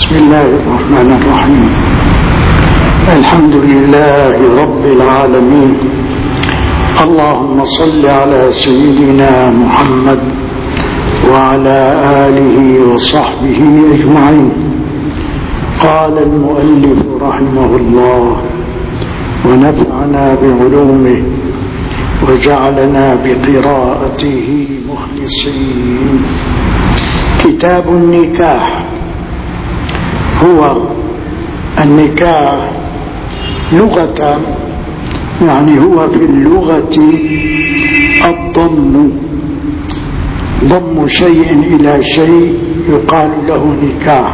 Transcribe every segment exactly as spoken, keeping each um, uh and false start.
بسم الله الرحمن الرحيم. الحمد لله رب العالمين. اللهم صل على سيدنا محمد وعلى آله وصحبه أجمعين. قال المؤلف رحمه الله ونفعنا بعلومه وجعلنا بقراءته مخلصين. كتاب النكاح. هو النكاح لغة، يعني هو في اللغة الضم، ضم شيء إلى شيء يقال له نكاح.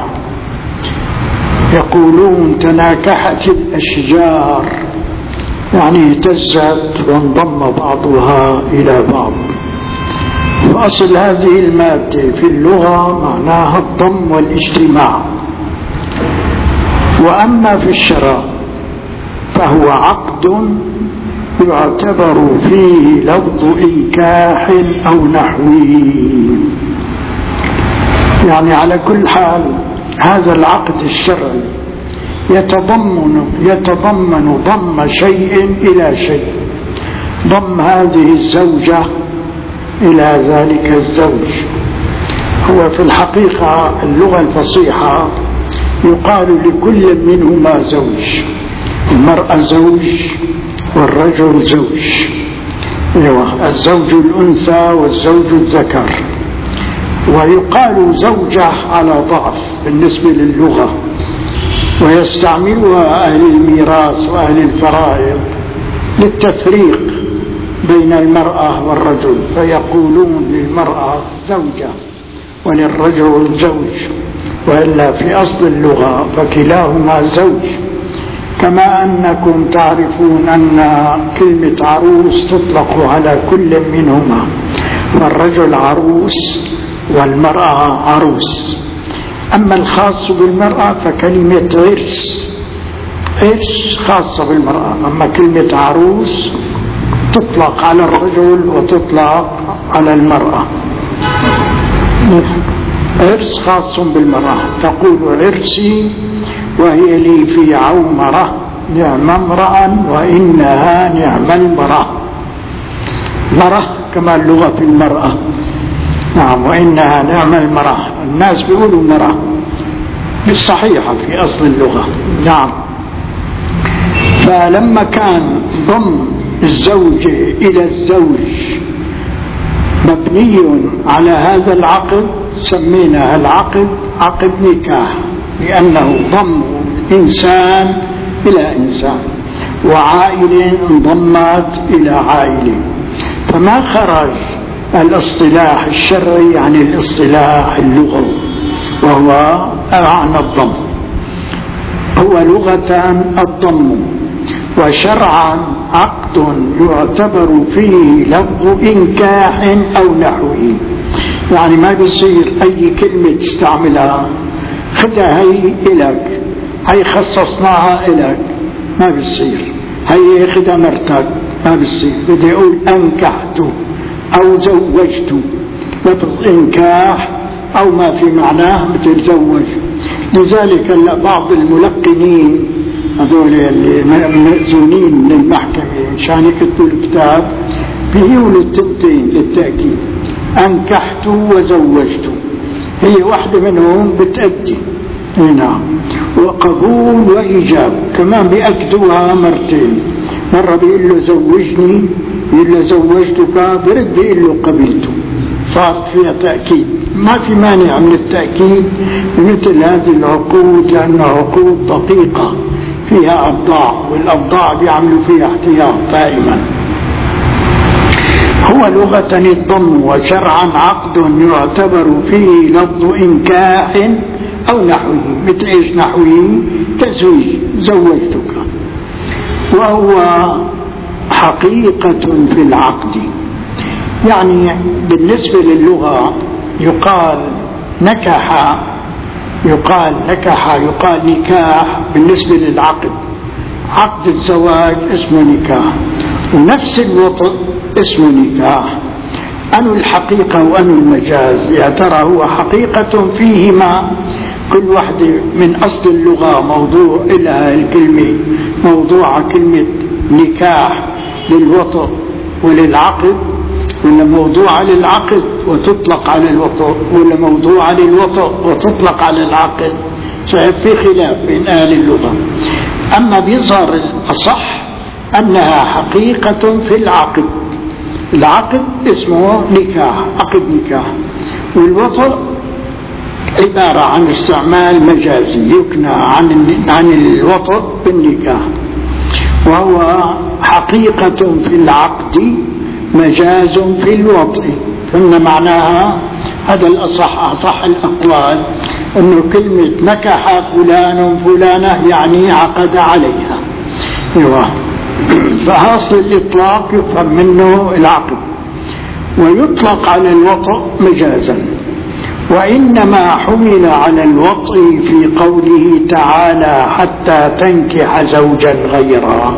يقولون تناكحت الأشجار، يعني اهتزت وانضم بعضها إلى بعض. فأصل هذه المادة في اللغة معناها الضم والاجتماع. وأما في الشرع فهو عقد يعتبر فيه لفظ إنكاح أو نحوه. يعني على كل حال هذا العقد الشرعي يتضمن يتضمن ضم شيء إلى شيء، ضم هذه الزوجة إلى ذلك الزوج. هو في الحقيقة اللغة الفصيحة يقال لكل منهما زوج، المرأة زوج والرجل زوج. أيوة، الزوج الأنثى والزوج الذكر. ويقال زوجة على ضعف بالنسبة للغة، ويستعملها أهل الميراث وأهل الفرائض للتفريق بين المرأة والرجل، فيقولون للمرأة زوجة وللرجل زوج، وإلا في أصل اللغة فكلاهما زوج. كما أنكم تعرفون أن كلمة عروس تطلق على كل منهما، فالرجل عروس والمرأة عروس. أما الخاص بالمرأة فكلمة عرس، عرس خاصة بالمرأة. أما كلمة عروس تطلق على الرجل وتطلق على المرأة. عرس خاص بالمرأة، تقول عرسي وهي لي في عومرة نعم امرأ وإنها نعم المرأة. مرأة كما اللغة في المرأة، نعم، وإنها نعم المرأة. الناس بيقولوا مرأة بالصحيحة في أصل اللغة، نعم. فلما كان ضم الزوجة إلى الزوج مبني على هذا العقد سمينا العقد عقد نكاح، لأنه ضم إنسان إلى إنسان وعائلة انضمت إلى عائلة. فما خرج الاصطلاح الشرعي عن الاصطلاح اللغوي، وهو معنى الضم. هو لغة الضم، وشرعا عقد يعتبر فيه لفظ إنكاح أو نحوه. يعني ما بيصير أي كلمة تستعملها خدها هي إلك، هي خصصناها إلك، ما بيصير. هي خدها مرتك، ما بيصير. بدي أقول أنكحت أو زوجت، لفظ إنكاح أو ما في معناه مثل زوج. لذلك بعض الملقنين هذول اللي مأذونين من المحكمة مشان يكتبوا الكتاب بيقولوا التنتين للتأكيد، أنكحت وزوجت، هي واحدة منهم بتأدي هنا، وقبول وإيجاب كمان بيأكدوها مرتين. مرة بيقول له زوجني، بيقول له زوجتك، برد بيقول له قبلته. صار فيها تأكيد. ما في مانع من التأكيد بمثل هذه العقود، لأنها عقود دقيقة فيها أبضاع، والأبضاع بيعملوا فيها احتياط دائما. هو لغة الضم، وشرعا عقد يعتبر فيه لفظ إنكاح أو نحوه. مثل إيش نحوه؟ تزويج، زوجتك. وهو حقيقة في العقد. يعني بالنسبة للغة يقال نكح، يقال نكح، يقال نكاح بالنسبة للعقد. عقد الزواج اسمه نكاح، ونفس الوطء اسمه نكاح. أنو الحقيقة وأنو المجاز؟ يا ترى هو حقيقة فيهما كل واحدة من أصل اللغة موضوع إلها الكلمة، موضوع كلمة نكاح للوطء وللعقد، ولا موضوعة للعقد وتطلق على الوطء، ولا موضوعة للوطء وتطلق على العقد. شايف في خلاف بين أهل اللغة. أما بيظهر الأصح أنها حقيقة في العقد. العقد اسمه نكاح، عقد نكاح، والوطء عبارة عن استعمال مجازي يكنى عن عن الوطء بالنكاح، وهو حقيقة في العقد مجاز في الوطء. فإن معناها هذا الأصح، أصح الأقوال، أنه كلمة نكح فلان فلانة يعني عقد عليها. ايوه. فأصل الإطلاق يفهم منه العقد، ويطلق على الوطء مجازا. وإنما حمل على الوطء في قوله تعالى حتى تنكح زوجا غيره،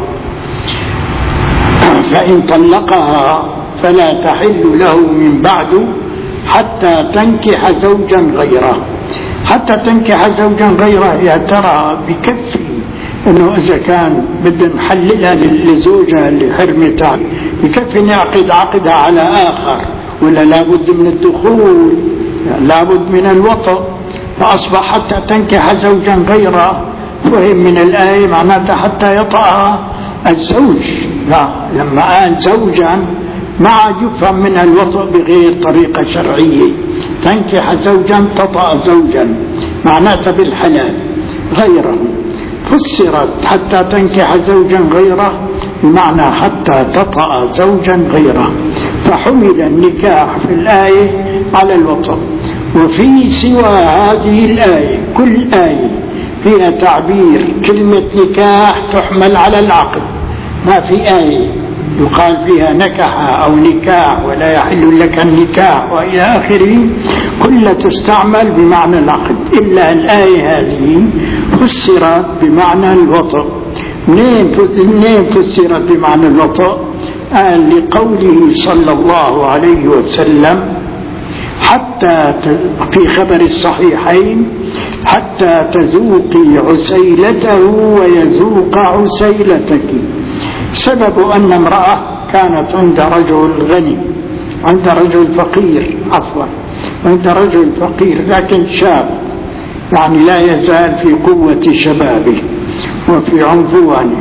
فإن طلقها فلا تحل له من بعد حتى تنكح زوجا غيره. حتى تنكح زوجا غيره يا ترى بكفي انه اذا كان بدنا نحللها للزوجة اللي حرمتها بكفي نعقد عقدها على اخر، ولا لابد من الدخول، لابد من الوطء؟ فاصبح حتى تنكح زوجا غيره فهم من الآية معناتها حتى يطأ الزوج. لا، لما قال زوجا ما عاد يفهم منها الوطء بغير طريقة شرعية. تنكح زوجا تطأ زوجا معناتها بالحلال غيره. فسرت حتى تنكح زوجا غيره بمعنى حتى تطأ زوجا غيره، فحمل النكاح في الآية على الوطء. وفي سوى هذه الآية كل آية فيها تعبير كلمة نكاح تحمل على العقد. ما في آية يقال فيها نكح أو نكاح ولا يحل لك النكاح وإلى آخره، كلها تستعمل بمعنى العقد، إلا الآية هذه فسرت بمعنى الوطء. منين فسرت بمعنى الوطء؟ قال لقوله صلى الله عليه وسلم حتى في خبر الصحيحين حتى تذوقي عسيلته ويذوق عسيلتك. سبب أن امرأة كانت عند رجل غني، عند رجل فقير، عفوا عند رجل فقير لكن شاب، يعني لا يزال في قوة شبابه وفي عنفوانه،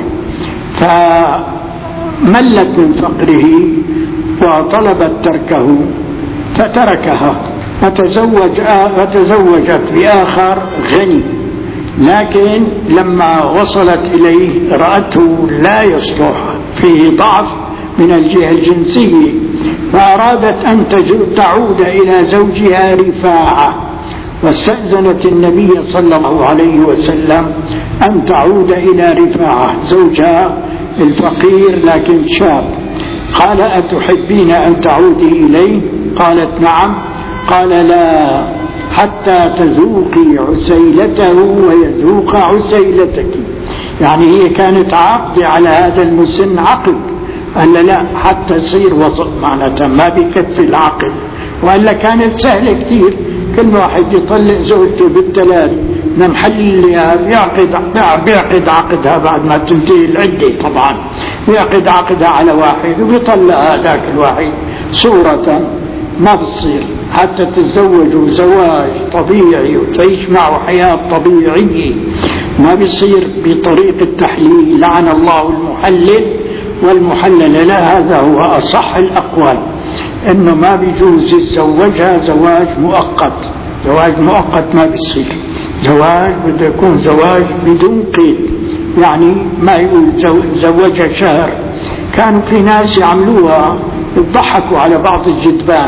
فملت من فقره وطلبت تركه فتركها فتزوج فتزوجت بآخر غني، لكن لما وصلت إليه رأته لا يصلح، فيه ضعف من الجهة الجنسية، فأرادت أن تعود إلى زوجها رفاعة، واستأذنت النبي صلى الله عليه وسلم أن تعود إلى رفاعة زوجها الفقير لكن شاب. قال أتحبين أن تعودي إليه؟ قالت نعم. قال لا حتى تذوقي عسيلته ويذوق عسيلتك، يعني هي كانت عاقدة على هذا المسن عقد، قال لا حتى يصير وطء، معناتها ما بكفي العقد، وإلا كانت سهلة كتير، كل واحد يطلق زوجته بالثلاث من محل بيعقد بيعقد عقدها بعد ما تنتهي العدة، طبعا بيعقد عقدها على واحد وبيطلق ذاك الواحد صورة، ما بتصير حتى تتزوجوا زواج طبيعي وتعيش معه حياة طبيعية، ما بيصير بطريق التحليل. لعن الله المحلل والمحلل له. هذا هو أصح الأقوال، إنه ما بيجوز يتزوجها زواج مؤقت. زواج مؤقت ما بيصير، زواج بده يكون زواج بدون قيد، يعني ما يقول زوجها شهر. كانوا في ناس يعملوها يضحكوا على بعض الجدبان،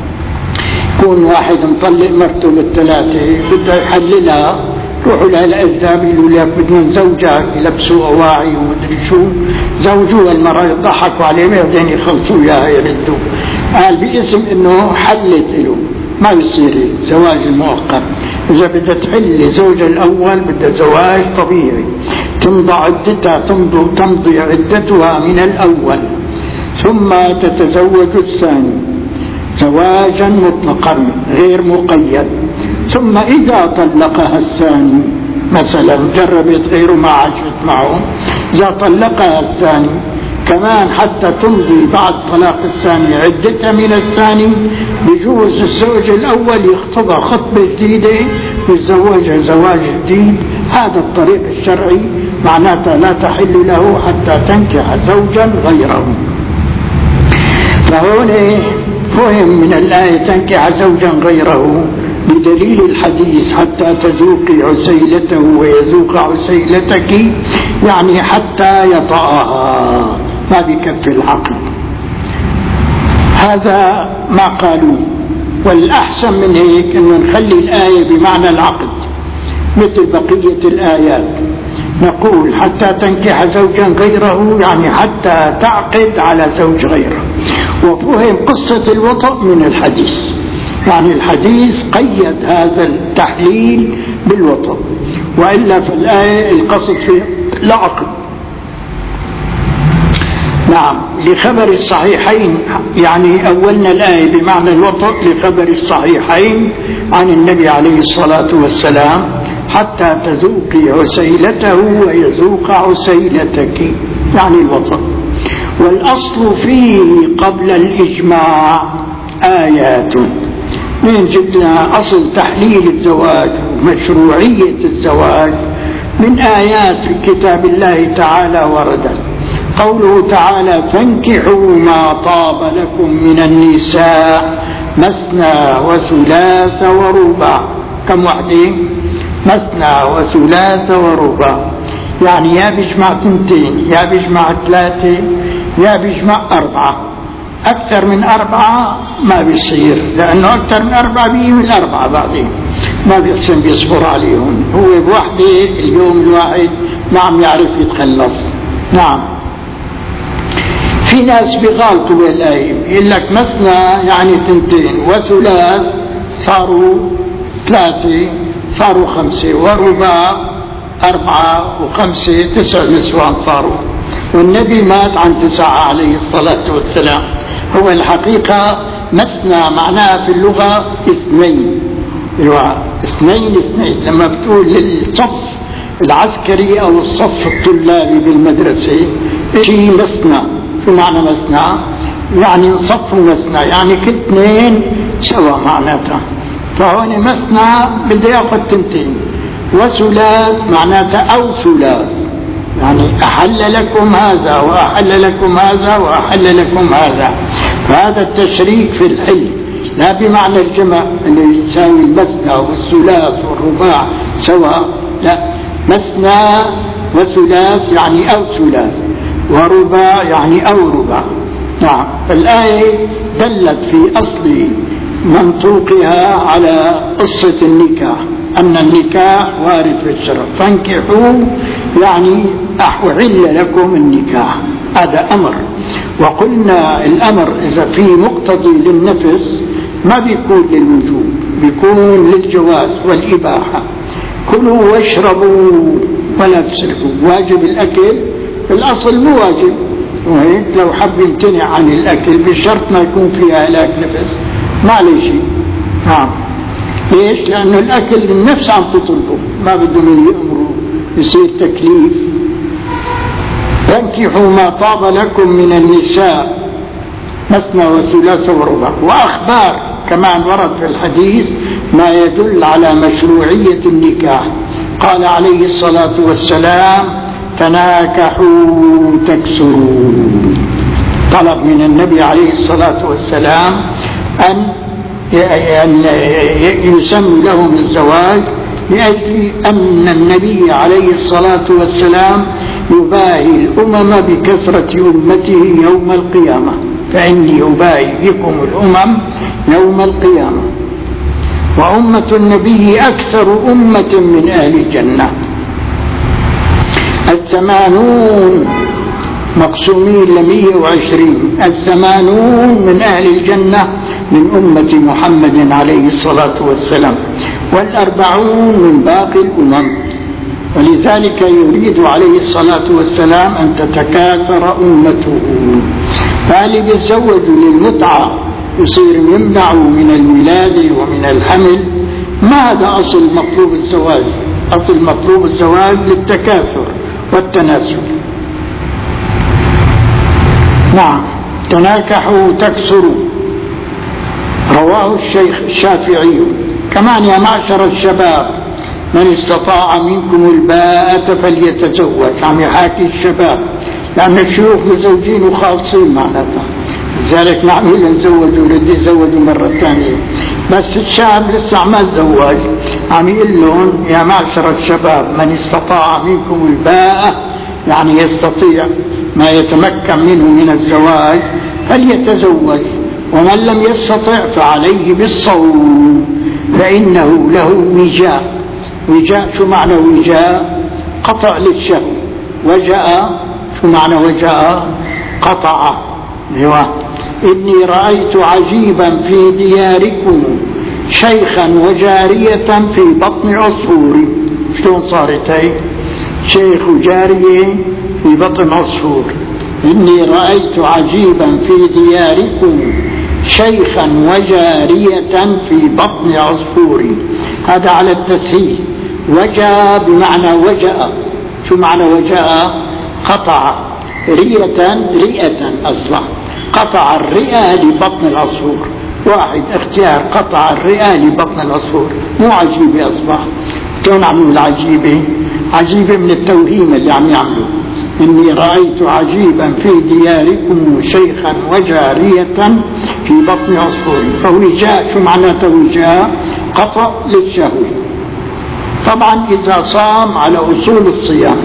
يكون واحد مطلق مرته بالثلاثة بده يحللها، روحوا لها الأجداب يقولوا لك بدنا نزوجك، يلبسوا أواعي ومدري شو، زوجوها المرأة يضحكوا عليه بعدين يخلصوا إياها يردوا. قال باسم إنه حلت له، ما بيصير زواج المؤقت. إذا بدها تحل زوج الأول بدها زواج طبيعي، تمضي عدتها تمضي, تمضي عدتها من الأول ثم تتزوج الثاني زواجا مطلقا غير مقيد، ثم إذا طلقها الثاني مثلا جربت غيره ما عاشت معه، إذا طلقها الثاني كمان حتى تمضي بعد طلاق الثاني عدتها من الثاني، بجوز الزوج الأول يخطبها خطبة جديدة ويتزوجها زواج جديد. هذا الطريق الشرعي معناتها لا تحل له حتى تنكح زوجا غيره. فهون فهم من الآية تنكح زوجا غيره بدليل الحديث حتى تذوقي عسيلته ويذوق عسيلتك، يعني حتى يطأها، ما بكف العقل. هذا ما قالوا. والأحسن من هيك أنه نخلي الآية بمعنى العقد مثل بقية الآيات، نقول حتى تنكح زوجا غيره يعني حتى تعقد على زوج غيره. وفهم قصة الوطأ من الحديث، يعني الحديث قيد هذا التحليل بالوطأ، وإلا في الآية القصد في العقد. نعم، لخبر الصحيحين، يعني أولنا الآية بمعنى الوطأ لخبر الصحيحين عن النبي عليه الصلاة والسلام حتى تذوقي عسيلته ويذوق عسيلتك، يعني الوطأ. والأصل فيه قبل الإجماع آيات. من جبنا أصل تحليل الزواج ومشروعية الزواج من آيات في كتاب الله تعالى وردت. قوله تعالى فانكحوا ما طاب لكم من النساء مثنى وثلاث ورباع. كم وحدة؟ مثنى وثلاث ورباع، يعني يا بيجمع تنتين يا بيجمع ثلاثة يا بيجمع أربعة. أكثر من أربعة ما بيصير، لأنه أكثر من أربعة بيجي الأربعة بعدين ما بيحسن بيصبر عليهم. هو بوحدة اليوم الواحد ما عم يعرف يتخلص. نعم، في ناس بيغالطوا بالآية، يقول لك مثنى يعني تنتين وثلاث صاروا ثلاثة صاروا خمسة ورباع أربعة وخمسة تسع نسوان صاروا، والنبي مات عن تسعة عليه الصلاة والسلام. هو الحقيقة مثنى معناها في اللغة اثنين، اثنين اثنين. لما بتقول للصف العسكري أو الصف الطلابي بالمدرسة شيء مثنى، في معنى مثنى يعني صف مثنى، يعني كل اثنين سوا معناتها. فهون مثنى بده ياخذ تنتين، وثلاث معناتها أو ثلاث، يعني أحل لكم هذا وأحل لكم هذا وأحل لكم هذا. فهذا التشريك في الحل لا بمعنى الجمع اللي يساوي المثنى والثلاث والرباع سواء، لا، مثنى وثلاث يعني أو ثلاث، ورباع يعني أو رباع. نعم، فالآية دلت في أصل منطوقها على قصة النكاح، أن النكاح وارد في الشرع. فانكحوا يعني أحل لكم النكاح، هذا أمر. وقلنا الأمر إذا في مقتضي للنفس ما بيكون للوجوب، بيكون للجواز والإباحة. كلوا واشربوا ولا تسرفوا. واجب الأكل في الأصل مو واجب، وهيك لو حب يمتنع عن الأكل بشرط ما يكون فيها هلاك نفس ما عليه شيء. نعم، ليش؟ لأنه الأكل النفس عم تطلبه، ما بده من يأمره يصير تكليف. فانكحوا ما طاب لكم من النساء مثنى وثلاث ورباع. وأخبار كمان ورد في الحديث ما يدل على مشروعية النكاح. قال عليه الصلاة والسلام تناكحوا تكسروا. طلب من النبي عليه الصلاة والسلام أن يسمى لهم الزواج، لأجل أن النبي عليه الصلاة والسلام يباهي الأمم بكثرة أمته يوم القيامة، فإني أباهي بكم الأمم يوم القيامة. وأمة النبي أكثر أمة من أهل الجنة. الثمانون مقسومين لمية وعشرين، الثمانون من أهل الجنة من أمة محمد عليه الصلاة والسلام، والأربعون من باقي الأمم. ولذلك يريد عليه الصلاة والسلام أن تتكاثر أمته. فاللي بيتزوجوا للمتعة يصير يمنعوا من الولادة ومن الحمل، ما هذا أصل مطلوب الزواج. أصل مطلوب الزواج للتكاثر والتناسل. نعم. تناكحوا تكسروا، رواه الشيخ الشافعي. كمان يا معشر الشباب من استطاع منكم الباءة فليتزوج. عم يحاكي الشباب لأن الشيوخ مزوجين وخالصين معناتها، لذلك معمول نزوج ولدي يزوجوا مرة ثانية، بس الشاب لسه ما تزوج. عم يقول لهم يا معشر الشباب من استطاع منكم الباءة، يعني يستطيع ما يتمكن منه من الزواج فليتزوج، ومن لم يستطع فعليه بالصوم فإنه له وجاء. وجاء شو معنى وجاء؟ قطع للشهوة. وجاء شو معنى وجاء؟ قطع. ايوه. إني رأيت عجيبا في دياركم شيخا وجارية في بطن عصفور. شلون صارت هي؟ شيخ وجارية في بطن عصفور. إني رأيت عجيبا في دياركم شيخا وجارية في بطن عصفور. هذا على التسهيل. وجاء بمعنى وجاء. شو معنى وجاء؟ قطع. رئة رئة أصلا قطع الرئة لبطن العصفور. واحد اختيار قطع الرئة لبطن العصفور. مو عجيبة أصبح. كون عملوا العجيبة؟ عجيبة من التوهيم اللي عم يعملوا. إني رأيت عجيبا في دياركم شيخا وجارية في بطن عصفور. فوجاء شو معناته وجاء؟ قطع للشهوة. طبعا إذا صام على أصول الصيام.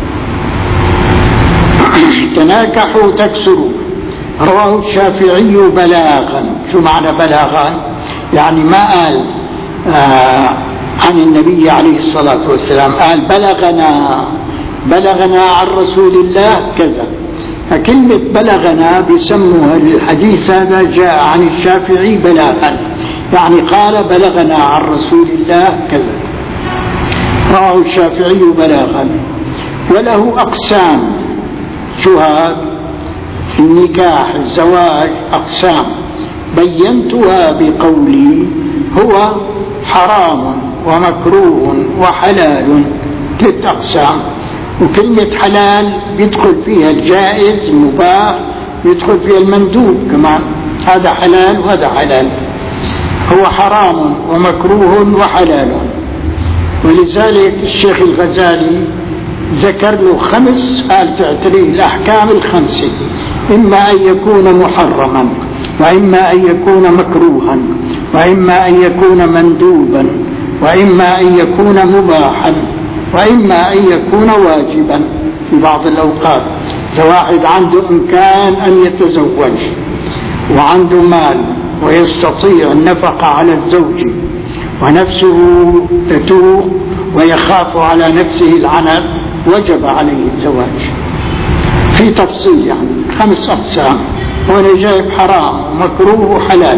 تناكحوا تكسروا، رواه الشافعي بلاغا. شو معنى بلاغا؟ يعني ما قال آه عن النبي عليه الصلاة والسلام، قال بلغنا بلغنا عن رسول الله كذا. فكلمة بلغنا بيسموها الحديث هذا جاء عن الشافعي بلاغا، يعني قال بلغنا عن رسول الله كذا. رواه الشافعي بلاغا. وله أقسام. شو هذا؟ النكاح الزواج أقسام بينتها بقولي هو حرام ومكروه وحلال. ثلاث أقسام. وكلمة حلال بيدخل فيها الجائز المباح، بيدخل فيها المندوب كمان. هذا حلال وهذا حلال. هو حرام ومكروه وحلال. ولذلك الشيخ الغزالي ذكر له خمس، قال تعتريه الأحكام الخمسة: إما أن يكون محرما، وإما أن يكون مكروها، وإما أن يكون مندوبا، وإما أن يكون مباحا، وإما أن يكون واجبا في بعض الأوقات. إذا واحد عنده إمكان أن يتزوج وعنده مال ويستطيع النفقة على الزوج ونفسه تتوق ويخاف على نفسه العنت، وجب عليه الزواج. في تفصيل يعني خمس أقسام. هنا جايب حرام ومكروه وحلال.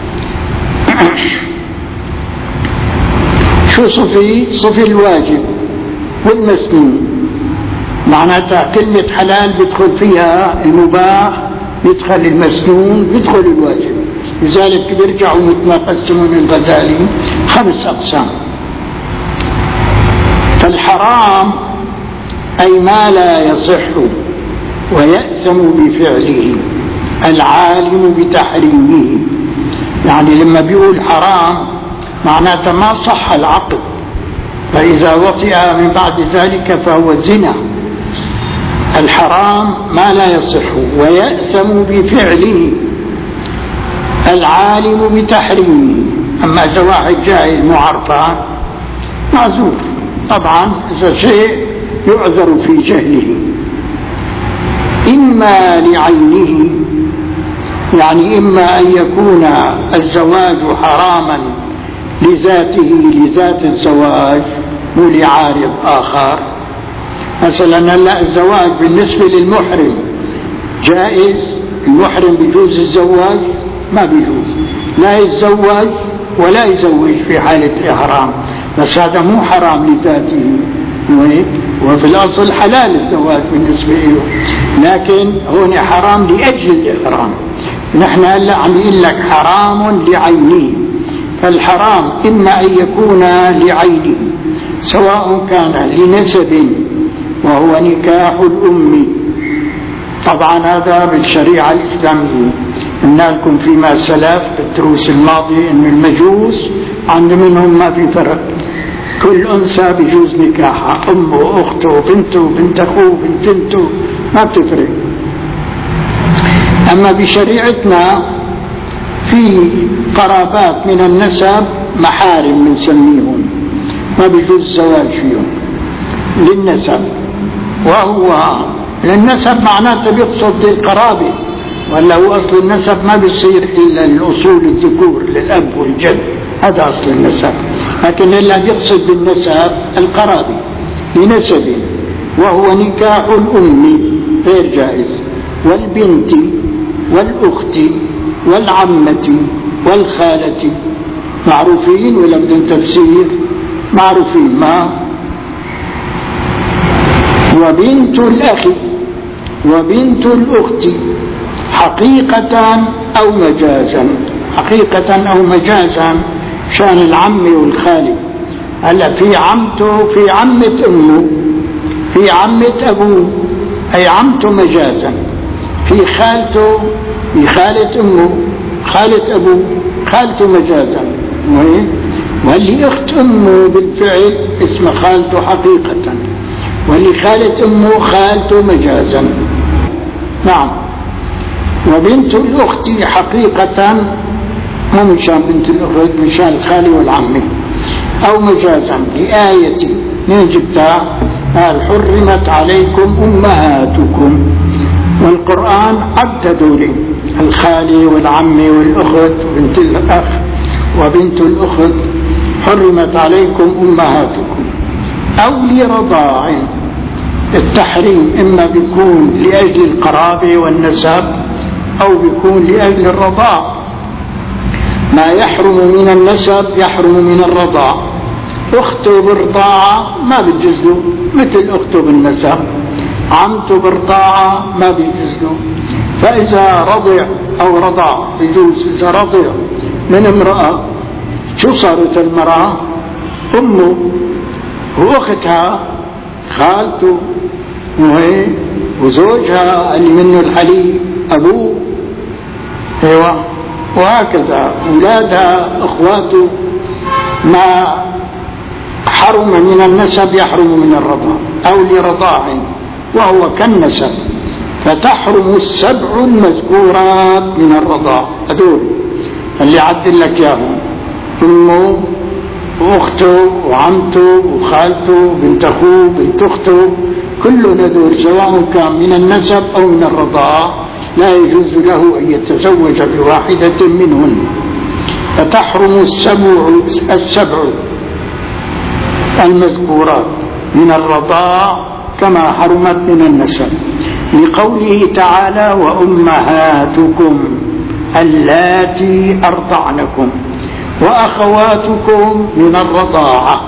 شو صفي؟ صفي الواجب والمسنون. معناتها كلمة حلال بيدخل فيها المباح، بيدخل المسنون، بيدخل الواجب. لذلك بيرجعوا مثل ما قسمون الغزالي خمس أقسام. فالحرام أي ما لا يصح ويأثم بفعله العالم بتحريمه. يعني لما بيقول حرام معناته ما صح العقل، فإذا وطئ من بعد ذلك فهو زنا. الحرام ما لا يصح ويأثم بفعله العالم بتحريمه. أما إذا واحد جاهل معرفان معذور طبعا، إذا شيء يعذر في جهله. إما لعينه، يعني إما أن يكون الزواج حراما لذاته، لذات الزواج، مو لعارض آخر. مثلا هلا الزواج بالنسبة للمحرم جائز، المحرم بيجوز الزواج؟ ما بيجوز، لا يتزوج ولا يزوج في حالة إحرام، بس هذا مو حرام لذاته، وفي الأصل حلال الزواج بالنسبة له، لكن هون حرام لأجل الإحرام. نحن هلا عم يقول لك حرام لعينه، فالحرام إما أن يكون لعينه سواء كان لنسب وهو نكاح الأم. طبعا هذا بالشريعة الإسلامية. قلنا لكم فيما سلف في الدروس الماضية أن المجوس عند منهم ما في فرق، كل أنثى بيجوز نكاحها، أمه أخته بنته بنت أخوه بنت بنته ما بتفرق. أما بشريعتنا في قرابات من النسب محارم بنسميهم ما بيجوز الزواج فيهم للنسب، وهو للنسب معناته بيقصد القرابة، ولا هو أصل النسب ما بيصير إلا الأصول الذكور للأب والجد، هذا أصل النسب، لكن اللي بيقصد بالنسب القرابة لنسب، وهو نكاح الأم غير جائز، والبنت والأخت والعمة والخالة. معروفين ولا بدون تفسير؟ معروفين. ما وبنت الأخ وبنت الأخت حقيقة أو مجازا، حقيقة أو مجازا شان العم والخالي. هلا في عمته في عمة أمه في عمة أبوه أي عمته مجازا، في خالته في خالة أمه خالة أبوه خالته مجازا، واللي أخت أمه بالفعل اسم خالته حقيقة، واللي خالة أمه خالته مجازا. نعم. وبنت الأخت حقيقة مو مشان بنت الأخت، مشان الخالي والعمي، أو مجازا لآية من جبتها قال حرمت عليكم أمهاتكم، والقرآن عددوا لي الخالي والعمي والأخت وبنت الأخ وبنت الأخت حرمت عليكم أمهاتكم، أو لرضاع. التحريم إما بيكون لأجل القرابة والنسب أو بيكون لأجل الرضاع. ما يحرم من النسب يحرم من الرضاع. أخته بالرضاعة ما بيجوز له مثل أخته بالنسب، عمته بالرضاعة ما بيجوز له. فإذا رضع أو رضع بيجوز. إذا رضع من امرأة شو صارت المرأة؟ أمه وأختها خالته وهي وزوجها اللي منه الحليب أبوه، ايوه، وهكذا أولادها أخواته. ما حرم من النسب يحرم من الرضاع أو لرضاع وهو كالنسب، فتحرم السبع المذكورات من الرضاع. هذول اللي عدل لك اياهم أمه وأخته وعمته وخالته وبنت أخوه بنت أخته، كل هذول سواء كان من النسب أو من الرضاع لا يجوز له أن يتزوج بواحدة منهن. فتحرم السبع السبع المذكورات من الرضاع كما حرمت من النسب، لقوله تعالى وأمهاتكم اللاتي أرضعنكم وأخواتكم من الرضاعة،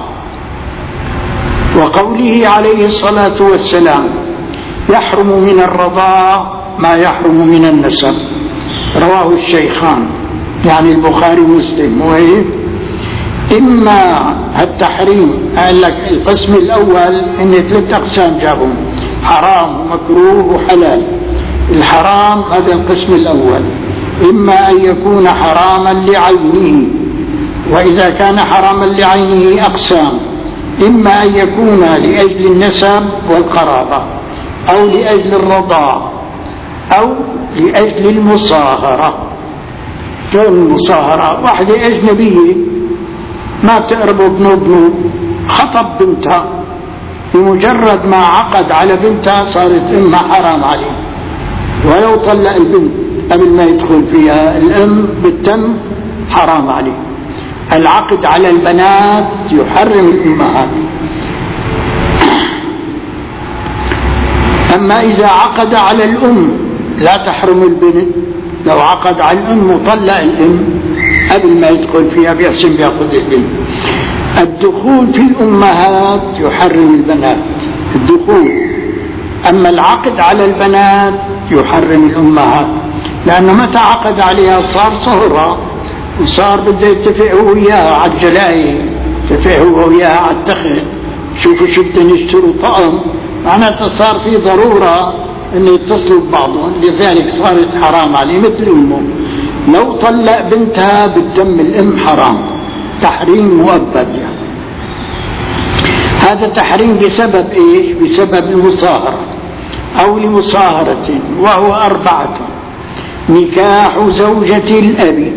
وقوله عليه الصلاة والسلام يحرم من الرضاعة ما يحرم من النسب، رواه الشيخان يعني البخاري ومسلم. وهي إما التحريم قال لك القسم الأول إن ثلاث أقسام جابهم حرام ومكروه وحلال. الحرام هذا القسم الأول، إما أن يكون حراما لعينه، وإذا كان حراما لعينه أقسام، إما أن يكون لأجل النسب والقرابة أو لأجل الرضاع أو لأجل المصاهرة. كون المصاهرة واحدة أجنبية ما تقرب ابنه ابنه خطب بنتها، بمجرد ما عقد على بنتها صارت أمها حرام عليه، ولو طلق البنت قبل ما يدخل فيها الأم بالتم حرام عليه. العقد على البنات يحرم الأمهات. أما إذا عقد على الأم لا تحرم البنت. لو عقد على الأم وطلق الأم قبل ما يدخل فيها بيحسن بيأخذ البنت. الدخول في الأمهات يحرم البنات الدخول، أما العقد على البنات يحرم الأمهات، لأنه متى عقد عليها صار صهرها، وصار بده يتفق هو وياها على الجلاية، يتفق هو وياها على التخت، شوفوا شو بدهم يشتروا طقم، معناتها صار في ضرورة أن يتصلوا ببعضهم، لذلك صارت حرام عليه مثل أمه. لو طلق بنتها بالدم الأم حرام، تحريم مؤبد يعني. هذا تحريم بسبب إيش؟ بسبب المصاهرة أو لمصاهرة، وهو أربعة: نكاح زوجة الأب،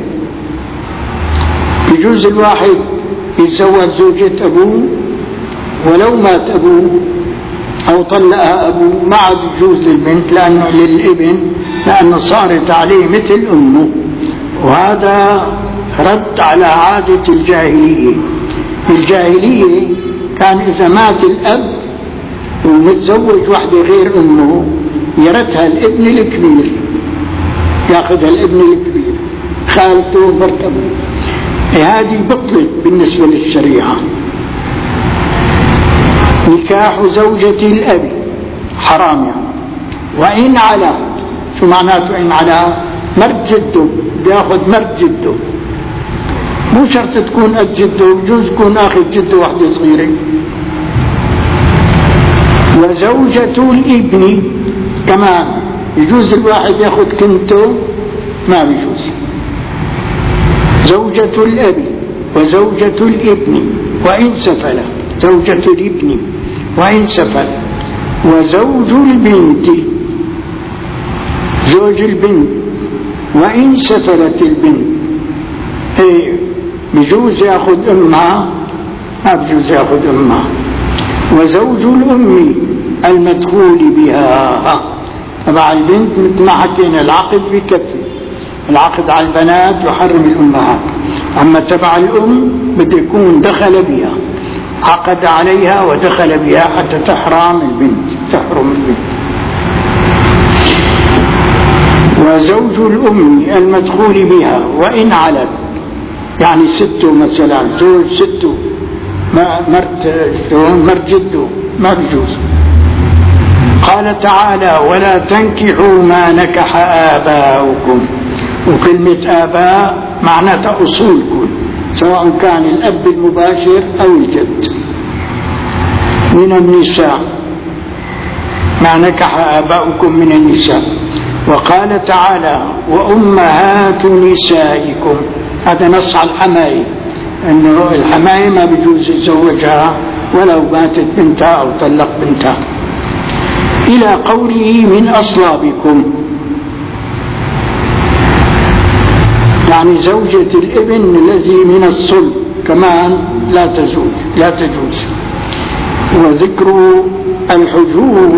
يجوز الواحد يتزوج زوجة أبوه ولو مات أبوه أو طلقها أبوه، ما عاد يجوز للبنت لأنه للابن، لأنه صارت عليه مثل أمه. وهذا رد على عادة الجاهلية. الجاهلية كان إذا مات الأب ومتزوج واحدة غير أمه يرثها الابن الكبير، يأخذها الابن الكبير، خالته مرت أبوه. هذه بطلت بالنسبة للشريعة. نكاح زوجة الأب حرام يعني. وإن على، شو معناته إن على؟ مرت جده، بده ياخذ مرت جده، مو شرط تكون قد جده، بجوز تكون اخذ جده واحدة صغيرة. وزوجة الابن كمان يجوز الواحد ياخذ كنته، ما بيجوز. زوجة الاب وزوجة الابن وإن سفل، زوجة الابن وإن سفل. وزوج البنت، زوج البنت وإن سفلت البنت، ايه بجوز ياخذ امها، ما بجوز ياخذ امها. وزوج الام المدخول بها، تبع البنت مثل ما حكينا العقد بكفي، العقد على البنات يحرم الامهات، اما تبع الام بده يكون دخل بها، عقد عليها ودخل بها حتى تحرم البنت، تحرم البنت. وزوج الام المدخول بها وإن علت، يعني سته مثلا، زوج سته مرت مرت جده، ما بيجوز. قال تعالى: ولا تنكحوا ما نكح آباؤكم. وكلمة آباء معناتها أصولكم، سواء كان الأب المباشر أو الجد. من النساء ما نكح آباؤكم من النساء. وقال تعالى: وأمهات نسائكم، هذا نص على الحماية، أنه الحماية ما بيجوز يتزوجها ولو ماتت بنتها أو طلق بنتها. إلى قوله: من أصلابكم، يعني زوجة الابن الذي من الصلب كمان لا تزوج، لا تجوز. وذكر الحجور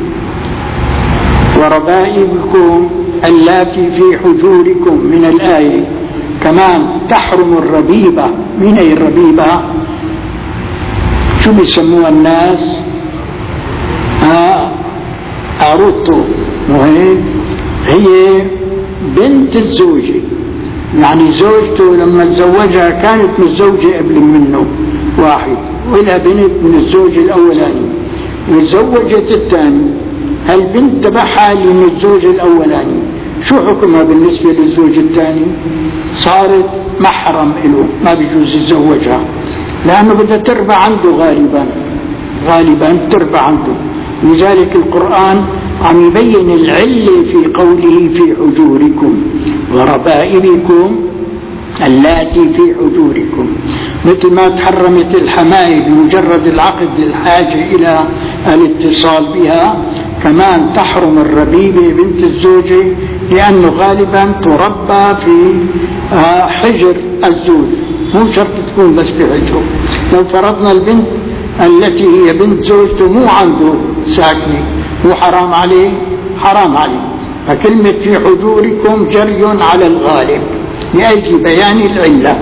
وربائبكم اللاتي في حجوركم من الآية، كمان تحرم الربيبة. من أي الربيبة؟ شو بيسموها الناس؟ آه أروتو، وهي هي بنت الزوجة، يعني زوجته لما تزوجها كانت متزوجة قبل منه واحد، وإلها بنت من الزوج الأولاني وتزوجت الثاني، هالبنت تبعها اللي من الزوج الأولاني شو حكمها بالنسبة للزوج الثاني؟ صارت محرم له، ما بيجوز يتزوجها، لأنه بدها تربى عنده غالبا، غالبا تربى عنده. لذلك القرآن عم يبين العلة في قوله: في حجوركم وربائبكم اللاتي في حجوركم، مثل ما تحرمت الحماية بمجرد العقد للحاجة إلى الاتصال بها، كمان تحرم الربيبة بنت الزوجة، لأنه غالبا تربى في حجر الزوج، مو شرط تكون بس في حجره. لو فرضنا البنت التي هي بنت زوجته مو عنده ساكنة، مو حرام عليه؟ حرام عليه. فكلمة في حجوركم جري على الغالب لأجل بيان العلة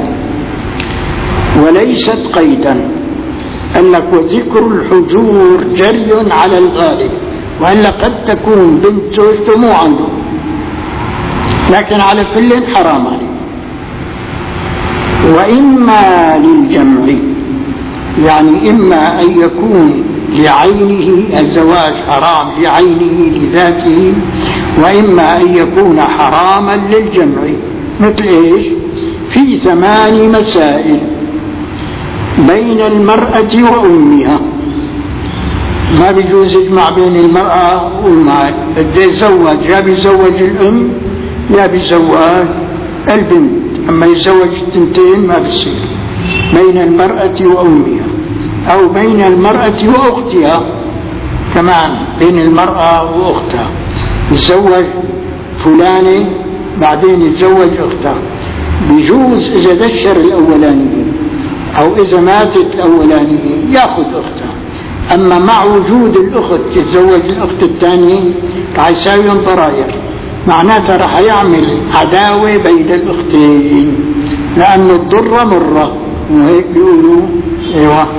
وليست قيدا. قال لك: وذكر الحجور جري على الغالب، وإلا قد تكون بنت زوجته مو عنده، لكن على كل حرام عليه. وإما للجمع، يعني إما أن يكون لعينه الزواج حرام لعينه لذاته، وإما أن يكون حراما للجمع. مثل إيش؟ في ثمان مسائل بين المرأة وأمها. ما بيجوز يجمع بين المرأة وأمها. بده يتزوج يا بيزوج الأم يا بيزوج البنت، أما يتزوج التنتين ما بيصير. بين المرأة وأمها أو بين المرأة وأختها، كمان بين المرأة وأختها. يتزوج فلانة بعدين يتزوج أختها، بيجوز إذا دشر الأولانية أو إذا ماتت الأولانية يأخذ أختها. أما مع وجود الأخت يتزوج الأخت الثانية رح يساوي ضرائر، معناتها رح يعمل عداوة بين الأختين، لأن الضرة مرة، وهيك بيقولوا ايوه.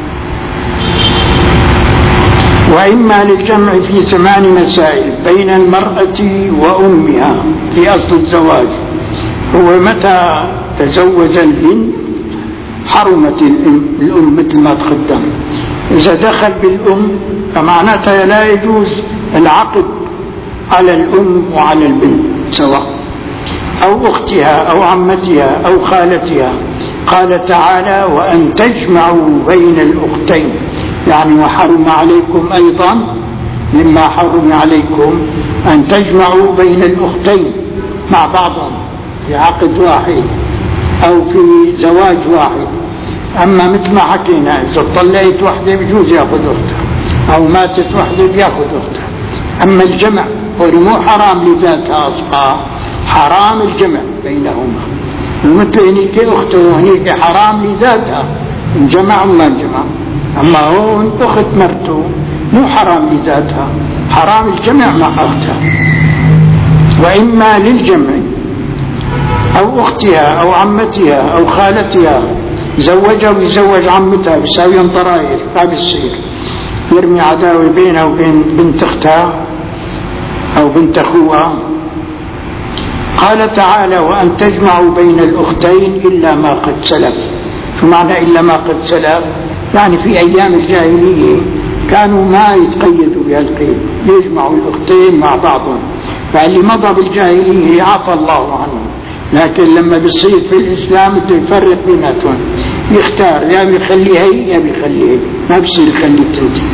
وإما للجمع في ثمان مسائل بين المرأة وأمها في أصل الزواج. هو متى تزوج البنت حرمت الأم, الأم مثل ما تقدم. إذا دخل بالأم فمعناتها لا يجوز العقد على الأم وعلى البنت سواء، أو أختها أو عمتها أو خالتها. قال تعالى: وأن تجمعوا بين الأختين، يعني وحرم عليكم أيضا مما حرم عليكم أن تجمعوا بين الأختين مع بعضهم في عقد واحد أو في زواج واحد. أما مثل ما حكينا إذا طلعت وحدة بجوز يأخذ أختها، أو ماتت وحدة بيأخذ أختها. أما الجمع هو مو حرام لذاتها أصلا، حرام الجمع بينهما. ومثل هنيك أخته وهنيك حرام لذاتها، الجمع وما الجمع. أما هون أخت مرته مو حرام لذاتها، حرام الجمع مع أختها. وإما للجمع أو أختها أو عمتها أو خالتها، زوجها ويزوج عمتها بيساوي ضرائر، ما بيصير يرمي عداوة بينها وبين بنت أختها أو بنت أخوها. قال تعالى: وأن تجمعوا بين الأختين إلا ما قد سلف. شو معنى إلا ما قد سلف؟ يعني في أيام الجاهلية كانوا ما يتقيدوا بهالقيد، يجمعوا الأختين مع بعضهم، فاللي مضى بالجاهلية عفى الله عنه. لكن لما بيصير في الإسلام بده يفرق بيناتهم، يختار يا بيخلي هي يا بيخلي هي، ما بصير يخلي التنتين.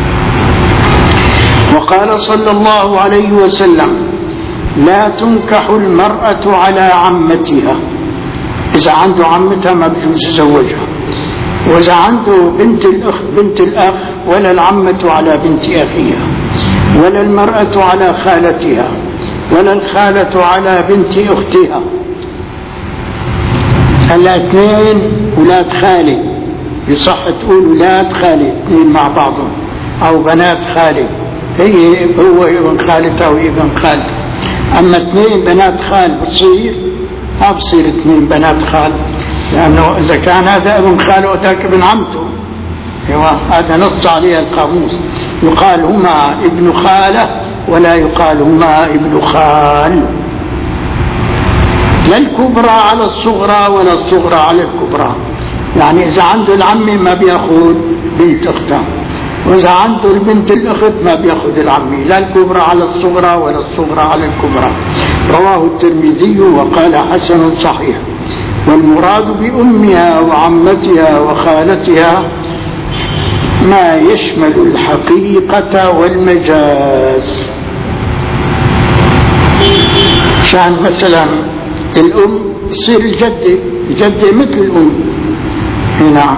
وقال صلى الله عليه وسلم: لا تنكح المرأة على عمتها. إذا عنده عمتها ما بيجوز يزوجها. وإذا عنده بنت الأخ بنت الأخ، ولا العمة على بنت أخيها، ولا المرأة على خالتها، ولا الخالة على بنت أختها. الاثنين ولاد خالي، يصح تقول ولاد خالي اثنين مع بعضهم، أو بنات خالي، هي هو ابن خالتها وهي ابن خالته. أما اثنين بنات خال بتصير ما بصير اثنين بنات خال، لأنه إذا كان هذا ابن خاله وذاك ابن عمته، هذا نص عليه القاموس، يقال هما ابن خالة ولا يقال هما ابن خال. لا الكبرى على الصغرى ولا الصغرى على الكبرى. يعني إذا عنده العمة ما بيأخذ بنت أختها، وإذا عنده البنت الأخت ما بيأخذ العمي. لا الكبرى على الصغرى ولا الصغرى على الكبرى. رواه الترمذي وقال حسن صحيح. والمراد بأمها وعمتها وخالتها ما يشمل الحقيقة والمجاز. شان مثلا الأم تصير الجدة، الجدة مثل الأم. نعم.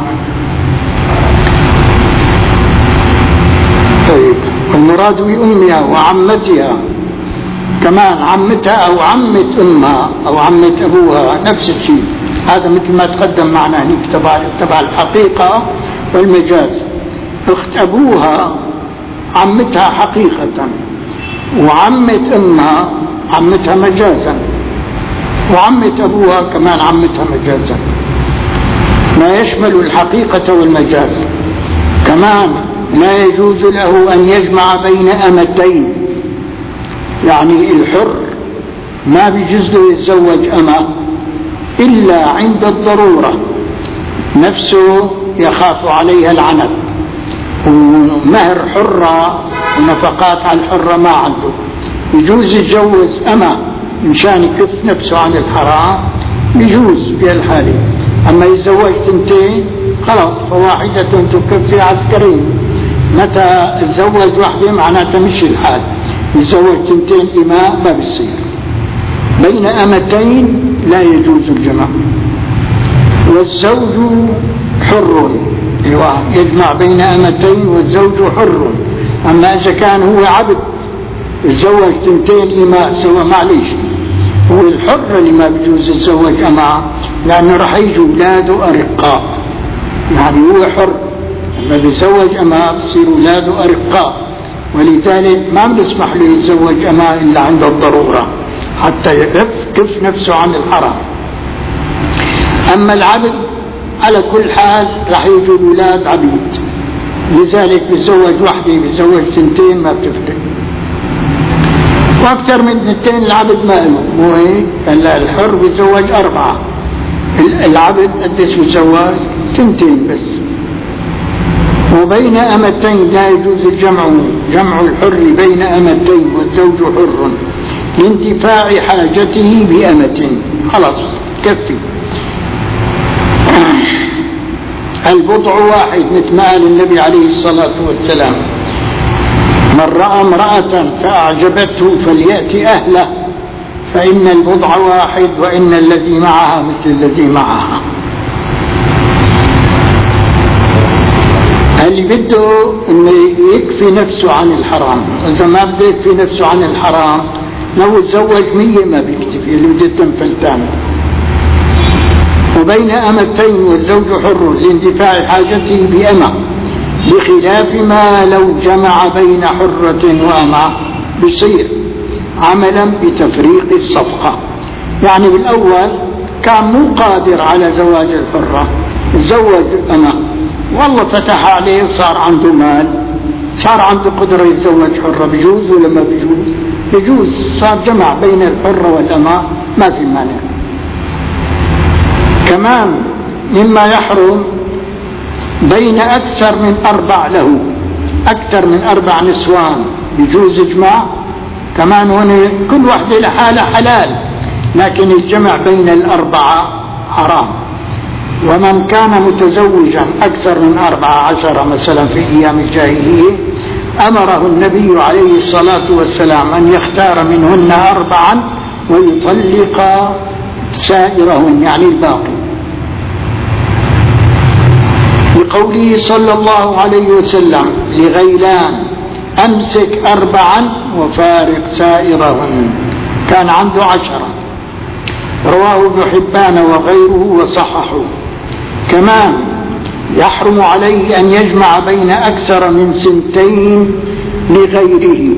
طيب، والمراد بأمها وعمتها كمان عمتها أو عمة أمها أو عمة أبوها نفس الشيء. هذا مثل ما تقدم معنا هناك تبع تبع الحقيقة والمجاز. أخت أبوها عمتها حقيقة، وعمة أمها عمتها مجازا، وعمة أبوها كمان عمتها مجازا. ما يشمل الحقيقة والمجاز. كمان لا يجوز له أن يجمع بين أمتين، يعني الحر ما بيجوز له يتزوج أمة إلا عند الضرورة، نفسه يخاف عليها العنت، ومهر حرة ونفقات على الحرة ما عنده، يجوز يتجوز أمة مشان يكف نفسه عن الحرام، بيجوز في الحالة. أما يتزوج تنتين خلاص فواحدة تكفي عسكرين. متى تزوج واحدة معناتها مش الحال، يتزوج تنتين إماء ما بيصير. بين أمتين لا يجوز الجمع. والزوج حر، يجمع بين أمتين والزوج حر. أما إذا كان هو عبد يتزوج تنتين إماء سوا معليش، هو الحر اللي ما بيجوز يتزوج أماء لأنه رح يجوا أولاده أرقاء، يعني هو حر لما بيتزوج أماء بصير أولاده أرقاء، ولذلك ما بنسمح له يتزوج أماء إلا عند الضرورة حتى يكف نفسه عن الحرام. أما العبد على كل حال رح يجوا الأولاد عبيد، لذلك بيتزوج وحده بيتزوج تنتين ما بتفرق، واكثر من اثنتين العبد ما له، مو هيك؟ هلا الحر بيتزوج اربعه، العبد قديش بيتزوج؟ تنتين بس. وبين امتين لا يجوز الجمع، جمع الحر بين امتين والزوج حر لانتفاع حاجته بامة، خلاص كفي. البضع واحد مثل ما قال النبي عليه الصلاة والسلام: من رأى امرأة فأعجبته فليأتي أهله فإن البضع واحد وإن الذي معها مثل الذي معها. اللي بده انه يكفي نفسه عن الحرام، إذا ما بده يكفي نفسه عن الحرام لو تزوج مية ما بيكتفي، اللي بده تنفل ثاني. وبين أمتين والزوج حر لاندفاع حاجته بأمة، بخلاف ما لو جمع بين حرة وأمة بصير عملا بتفريق الصفقة. يعني بالأول كان مو قادر على زواج الحرة، تزوج أمة والله فتح عليه وصار عنده مال، صار عنده قدرة يتزوج حرة، بيجوز ولا ما بيجوز؟ بيجوز، صار جمع بين الحرة والأمة ما في مانع. كمان مما يحرم بين أكثر من أربع له، أكثر من أربع نسوان بيجوز إجماع. كمان هنا كل واحدة لحالها حلال، لكن الجمع بين الأربعة حرام. ومن كان متزوجا أكثر من أربعة عشر مثلا في أيام الجاهلية أمره النبي عليه الصلاة والسلام أن يختار منهن أربعا ويطلق سائرهن، يعني الباقي، بقوله صلى الله عليه وسلم لغيلان: أمسك أربعا وفارق سائرهن. كان عنده عشرة، رواه ابن حبان وغيره وصححه. كمان يحرم عليه أن يجمع بين أكثر من سنتين لغيره،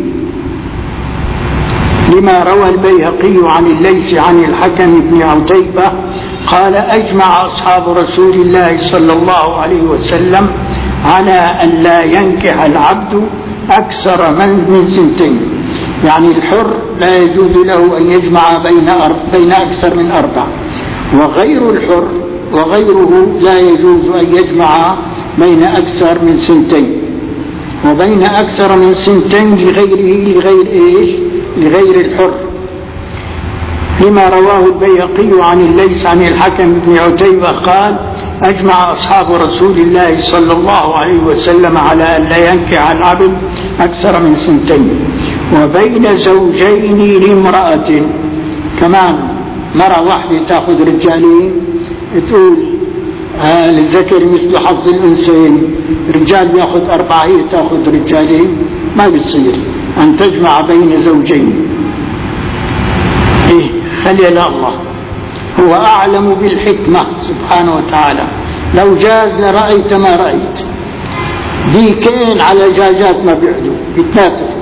لما روى البيهقي عن الليث عن الحكم بن عتيبة قال: أجمع أصحاب رسول الله صلى الله عليه وسلم على أن لا ينكح العبد أكثر من سنتين، يعني الحر لا يجوز له أن يجمع بين بين أكثر من أربع، وغير الحر وغيره لا يجوز أن يجمع بين أكثر من سنتين. وبين أكثر من سنتين لغيره، لغير إيش؟ لغير الحر، لما رواه البيهقي عن الليث عن الحكم بن عتيبة قال: أجمع أصحاب رسول الله صلى الله عليه وسلم على أن لا ينكح العبد أكثر من سنتين. وبين زوجين لامرأة، كمان مرة واحدة تأخذ رجالين، تقول آه للذكر مثل حظ الأنثيين، رجال بيأخذ أربعة هي تأخذ رجالين، ما بيصير أن تجمع بين زوجين. إيه خلي الله هو أعلم بالحكمة سبحانه وتعالى، لو جاز لرأيت ما رأيت. ديكين على جاجات ما بيعدوا بيتنافسوا.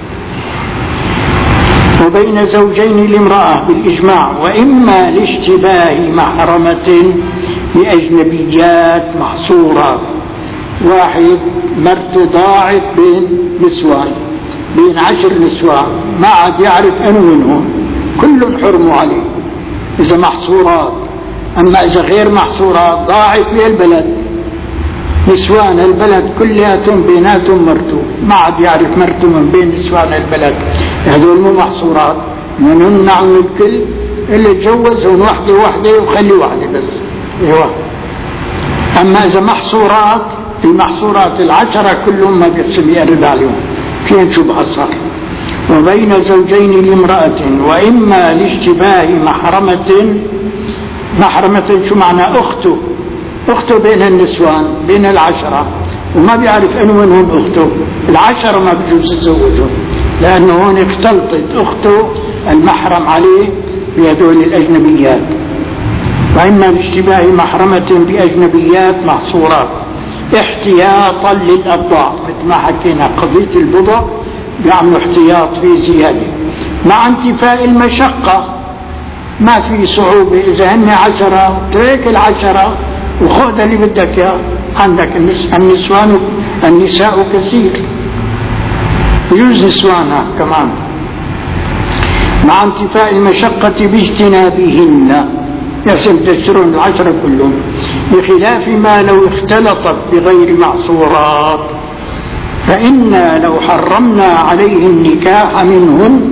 وبين زوجين لامرأة بالإجماع، وإما لاشتباه محرمة لأجنبيات محصورة. واحد مرته ضاعت بين نسوان، بين عشر نسوان، ما عاد يعرف أنه منهم، كل حرم عليه إذا محصورات. أما إذا غير محصورات ضاعت بالبلد، نسوان البلد كلياتهم بيناتهم مرته، ما عاد يعرف مرته من بين نسوان البلد، هذول مو محصورات، نمنع من الكل اللي يتجوزون واحدة واحدة وخلي واحدة بس. ايوه. اما اذا محصورات، المحصورات العشرة كلهم ما بيحسب يقرب عليهم، فين شو بحصر. وبين زوجين لامرأة وإما لاشتباه محرمة. محرمة شو معنى؟ أخته، أخته بين النسوان، بين العشرة، وما بيعرف أنه منهم أخته. العشرة ما بيجوز يتزوجون، لأنه هون اختلطت أخته المحرم عليه بهذول الأجنبيات. وإما لاشتباه محرمة بأجنبيات محصورات احتياطا للأبضاع، مثل ما حكينا قضية البضع بيعملوا احتياط في زيادة مع انتفاء المشقة. ما في صعوبة، إذا هن عشرة تريك العشرة وخذ اللي بدك يا عندك. النسوان النساء كثير، يجوز نسوانها كمان مع انتفاء المشقة باجتنابهن، يحسن تشترون العشرة كلهم، بخلاف ما لو اختلطت بغير معصورات. فإنا لو حرمنا عليه النكاح منهن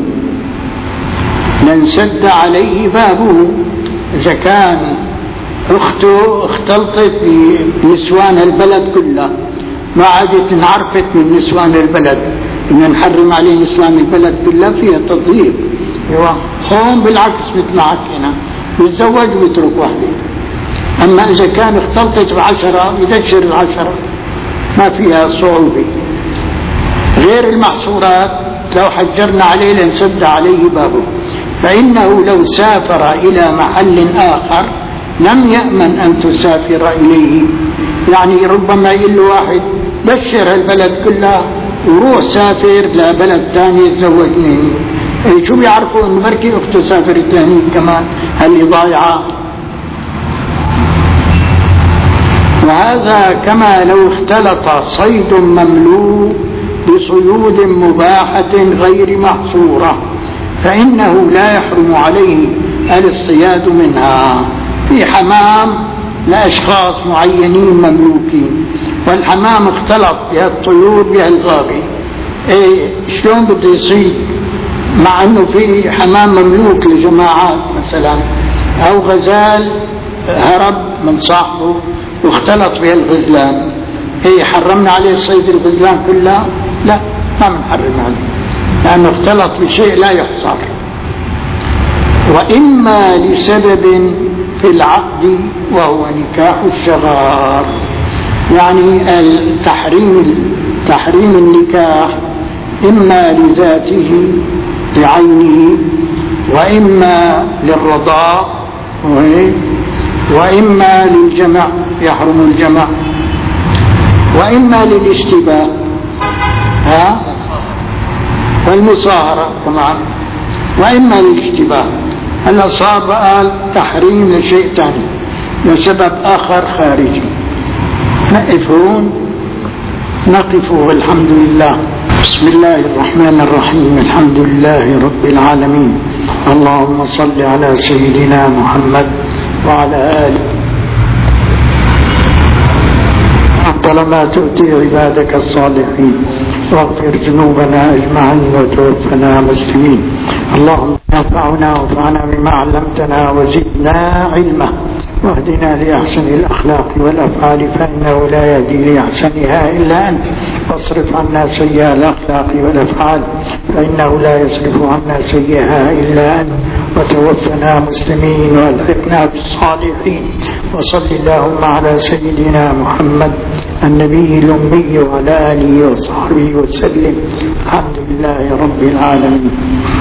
لانسد عليه بابه. إذا كان أخته اختلطت بنسوان البلد كلها، ما عادت انعرفت من نسوان البلد، إن نحرم عليه نسوان البلد كلها فيها تضييق. هون بالعكس مثل ما حكينا يتزوج ويترك واحدة. أما إذا كان اختلطت بعشرة يدشر العشرة، ما فيها صعوبة. غير المحصورات لو حجرنا عليه لنسد عليه بابه. فإنه لو سافر إلى محل آخر لم يأمن أن تسافر إليه. يعني ربما يقول له واحد دشر البلد كلها وروح سافر لبلد ثاني يتزوجني، اي شو بيعرفوا انه بركي اخته سافر ثاني كمان، هل ضايعة. وهذا كما لو اختلط صيد مملوك بصيود مباحة غير محصورة، فإنه لا يحرم عليه الاصطياد منها. في حمام لأشخاص معينين مملوكين، والحمام اختلط بها الطيور بها الغابة، ايه شلون بده يصيد؟ مع انه في حمام مملوك لجماعات مثلا، او غزال هرب من صاحبه واختلط بها الغزلان، ايه حرمنا عليه صيد الغزلان كلها؟ لا، ما بنحرم عليه، لانه اختلط بشيء لا يحصر. واما لسبب في العقد وهو نكاح الشغار، يعني التحريم تحريم النكاح إما لذاته بعينه، وإما للرضاع، وإما للجمع يحرم الجمع، وإما للاشتباه ها والمصاهرة كمان، وإما للاشتباه. هلا صار قال تحريم لشيء ثاني لسبب آخر خارجي. نقف هون، نقف والحمد لله. بسم الله الرحمن الرحيم. الحمد لله رب العالمين. اللهم صل على سيدنا محمد وعلى آله. طالما تؤتي عبادك الصالحين، واغفر ذنوبنا أجمعين وتوفنا مسلمين. اللهم انفعنا وانفعنا بما علمتنا وزدنا علما، واهدنا لأحسن الأخلاق والأفعال، فإنه لا يهدي لأحسنها إلا أنت، واصرف عنا سيئة الأخلاق والأفعال، فإنه لا يصرف عنا سيئها إلا أنت، وتوفنا مسلمين والحقنا بالصالحين. وصل اللهم على سيدنا محمد النبي الأمي وعلى آله وصحبه وسلم. الحمد لله رب العالمين.